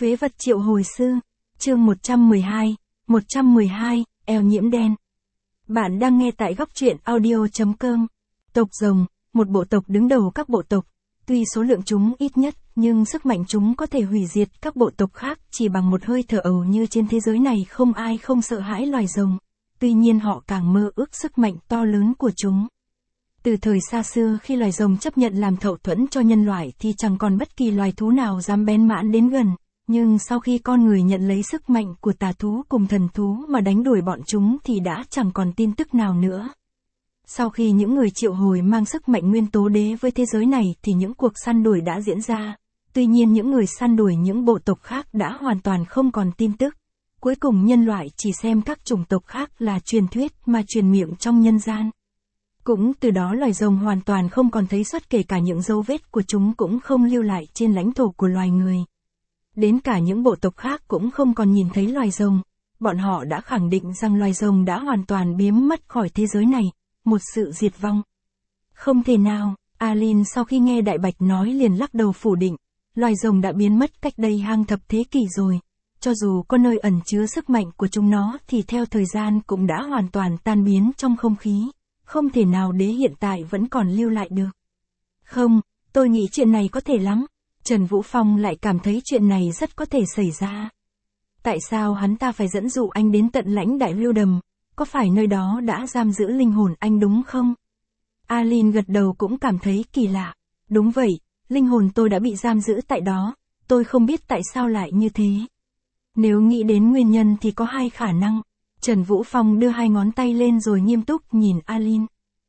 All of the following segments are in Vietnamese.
Phế vật triệu hồi sư, chương 112, eo nhiễm đen. Bạn đang nghe tại góc truyện audio.com. Tộc rồng, một bộ tộc đứng đầu các bộ tộc. Tuy số lượng chúng ít nhất, nhưng sức mạnh chúng có thể hủy diệt các bộ tộc khác chỉ bằng một hơi thở ầu như trên thế giới này không ai không sợ hãi loài rồng. Tuy nhiên họ càng mơ ước sức mạnh to lớn của chúng. Từ thời xa xưa khi loài rồng chấp nhận làm hậu thuẫn cho nhân loại thì chẳng còn bất kỳ loài thú nào dám bén mãn đến gần. Nhưng sau khi con người nhận lấy sức mạnh của tà thú cùng thần thú mà đánh đuổi bọn chúng thì đã chẳng còn tin tức nào nữa. Sau khi những người triệu hồi mang sức mạnh nguyên tố đế với thế giới này thì những cuộc săn đuổi đã diễn ra. Tuy nhiên những người săn đuổi những bộ tộc khác đã hoàn toàn không còn tin tức. Cuối cùng nhân loại chỉ xem các chủng tộc khác là truyền thuyết mà truyền miệng trong nhân gian. Cũng từ đó loài rồng hoàn toàn không còn thấy xuất, kể cả những dấu vết của chúng cũng không lưu lại trên lãnh thổ của loài người. Đến cả những bộ tộc khác cũng không còn nhìn thấy loài rồng. Bọn họ đã khẳng định rằng loài rồng đã hoàn toàn biến mất khỏi thế giới này, một sự diệt vong. Không thể nào, Alin sau khi nghe Đại Bạch nói liền lắc đầu phủ định. Loài rồng đã biến mất cách đây hàng thập thế kỷ rồi. Cho dù có nơi ẩn chứa sức mạnh của chúng nó thì theo thời gian cũng đã hoàn toàn tan biến trong không khí. Không thể nào đế hiện tại vẫn còn lưu lại được. Không, tôi nghĩ chuyện này có thể lắm. Trần Vũ Phong lại cảm thấy chuyện này rất có thể xảy ra. Tại sao hắn ta phải dẫn dụ anh đến tận lãnh đại lưu đầm? Có phải nơi đó đã giam giữ linh hồn anh đúng không? Alin gật đầu cũng cảm thấy kỳ lạ. Đúng vậy, linh hồn tôi đã bị giam giữ tại đó. Tôi không biết tại sao lại như thế. Nếu nghĩ đến nguyên nhân thì có hai khả năng. Trần Vũ Phong đưa hai ngón tay lên rồi nghiêm túc nhìn Alin.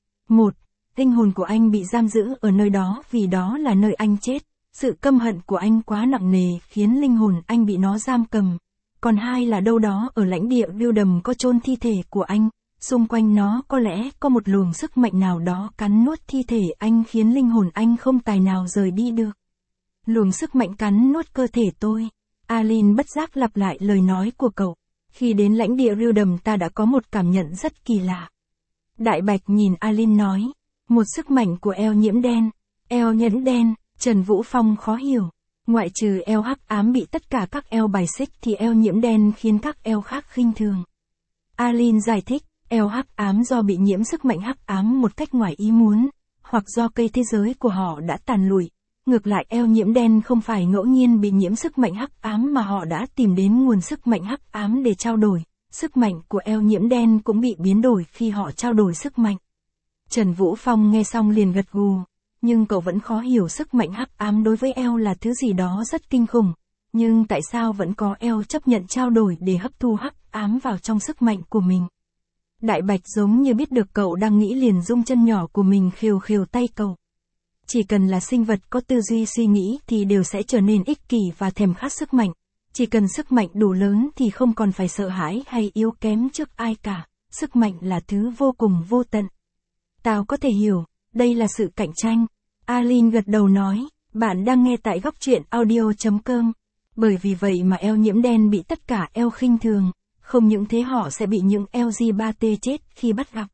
1. Linh hồn của anh bị giam giữ ở nơi đó vì đó là nơi anh chết. Sự căm hận của anh quá nặng nề khiến linh hồn anh bị nó giam cầm. Còn 2 là đâu đó ở lãnh địa lưu đầm có chôn thi thể của anh. Xung quanh nó có lẽ có một luồng sức mạnh nào đó cắn nuốt thi thể anh khiến linh hồn anh không tài nào rời đi được. Luồng sức mạnh cắn nuốt cơ thể tôi. Alin bất giác lặp lại lời nói của cậu. Khi đến lãnh địa lưu đầm ta đã có một cảm nhận rất kỳ lạ. Đại Bạch nhìn Alin nói. Một sức mạnh của eo nhiễm đen. Eo nhiễm đen. Trần Vũ Phong khó hiểu. Ngoại trừ eo hắc ám bị tất cả các eo bài xích thì eo nhiễm đen khiến các eo khác khinh thường. Alin giải thích, eo hắc ám do bị nhiễm sức mạnh hắc ám một cách ngoài ý muốn, hoặc do cây thế giới của họ đã tàn lụi. Ngược lại eo nhiễm đen không phải ngẫu nhiên bị nhiễm sức mạnh hắc ám mà họ đã tìm đến nguồn sức mạnh hắc ám để trao đổi. Sức mạnh của eo nhiễm đen cũng bị biến đổi khi họ trao đổi sức mạnh. Trần Vũ Phong nghe xong liền gật gù. Nhưng cậu vẫn khó hiểu sức mạnh hắc ám đối với eo là thứ gì đó rất kinh khủng. Nhưng tại sao vẫn có eo chấp nhận trao đổi để hấp thu hắc ám vào trong sức mạnh của mình? Đại Bạch giống như biết được cậu đang nghĩ liền rung chân nhỏ của mình khều khều tay cậu. Chỉ cần là sinh vật có tư duy suy nghĩ thì đều sẽ trở nên ích kỷ và thèm khát sức mạnh. Chỉ cần sức mạnh đủ lớn thì không còn phải sợ hãi hay yếu kém trước ai cả. Sức mạnh là thứ vô cùng vô tận. Tao có thể hiểu, đây là sự cạnh tranh. Alin gật đầu nói, bạn đang nghe tại góc truyện audio.com. Bởi vì vậy mà eo nhiễm đen bị tất cả eo khinh thường. Không những thế họ sẽ bị những LGBT chết khi bắt gặp.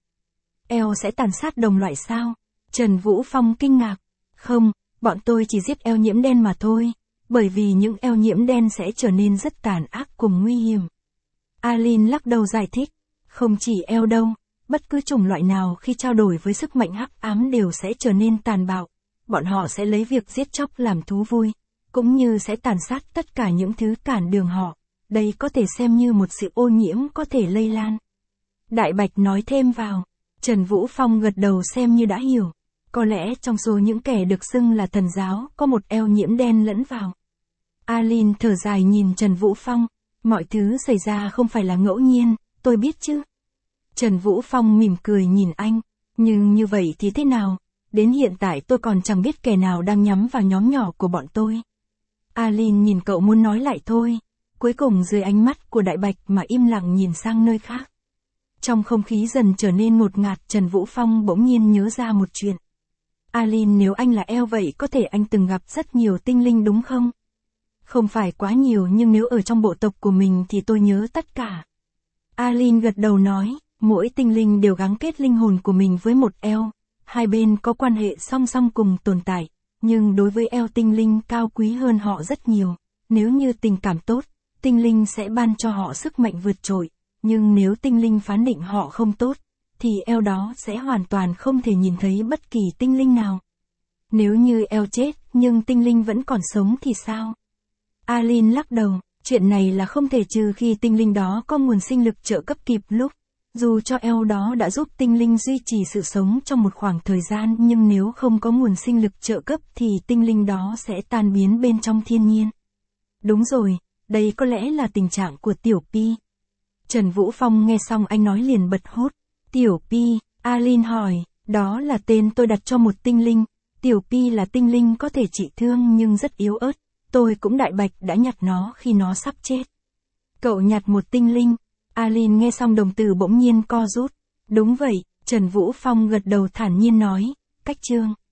Eo sẽ tàn sát đồng loại sao? Trần Vũ Phong kinh ngạc. Không, bọn tôi chỉ giết eo nhiễm đen mà thôi. Bởi vì những eo nhiễm đen sẽ trở nên rất tàn ác cùng nguy hiểm. Alin lắc đầu giải thích. Không chỉ eo đâu, bất cứ chủng loại nào khi trao đổi với sức mạnh hắc ám đều sẽ trở nên tàn bạo. Bọn họ sẽ lấy việc giết chóc làm thú vui, cũng như sẽ tàn sát tất cả những thứ cản đường họ. Đây có thể xem như một sự ô nhiễm có thể lây lan. Đại Bạch nói thêm vào. Trần Vũ Phong gật đầu xem như đã hiểu. Có lẽ trong số những kẻ được xưng là thần giáo có một eo nhiễm đen lẫn vào. Alin thở dài nhìn Trần Vũ Phong. Mọi thứ xảy ra không phải là ngẫu nhiên, tôi biết chứ. Trần Vũ Phong mỉm cười nhìn anh. Nhưng như vậy thì thế nào? Đến hiện tại tôi còn chẳng biết kẻ nào đang nhắm vào nhóm nhỏ của bọn tôi. Alin nhìn cậu muốn nói lại thôi. Cuối cùng dưới ánh mắt của Đại Bạch mà im lặng nhìn sang nơi khác. Trong không khí dần trở nên ngột ngạt, Trần Vũ Phong bỗng nhiên nhớ ra một chuyện. Alin, nếu anh là eo vậy có thể anh từng gặp rất nhiều tinh linh đúng không? Không phải quá nhiều nhưng nếu ở trong bộ tộc của mình thì tôi nhớ tất cả. Alin gật đầu nói, mỗi tinh linh đều gắn kết linh hồn của mình với một eo. Hai bên có quan hệ song song cùng tồn tại, nhưng đối với eo tinh linh cao quý hơn họ rất nhiều. Nếu như tình cảm tốt, tinh linh sẽ ban cho họ sức mạnh vượt trội, nhưng nếu tinh linh phán định họ không tốt, thì eo đó sẽ hoàn toàn không thể nhìn thấy bất kỳ tinh linh nào. Nếu như eo chết, nhưng tinh linh vẫn còn sống thì sao? Alin lắc đầu, chuyện này là không thể trừ khi tinh linh đó có nguồn sinh lực trợ cấp kịp lúc. Dù cho eo đó đã giúp tinh linh duy trì sự sống trong một khoảng thời gian, nhưng nếu không có nguồn sinh lực trợ cấp thì tinh linh đó sẽ tan biến bên trong thiên nhiên. Đúng rồi, đây có lẽ là tình trạng của Tiểu Pi. Trần Vũ Phong nghe xong anh nói liền bật hốt. Tiểu Pi, Alin hỏi, đó là tên tôi đặt cho một tinh linh. Tiểu Pi là tinh linh có thể trị thương nhưng rất yếu ớt. Tôi cũng đại bạch đã nhặt nó khi nó sắp chết. Cậu nhặt một tinh linh. Alin nghe xong đồng tử bỗng nhiên co rút. Đúng vậy, Trần Vũ Phong gật đầu thản nhiên nói. Cách chương.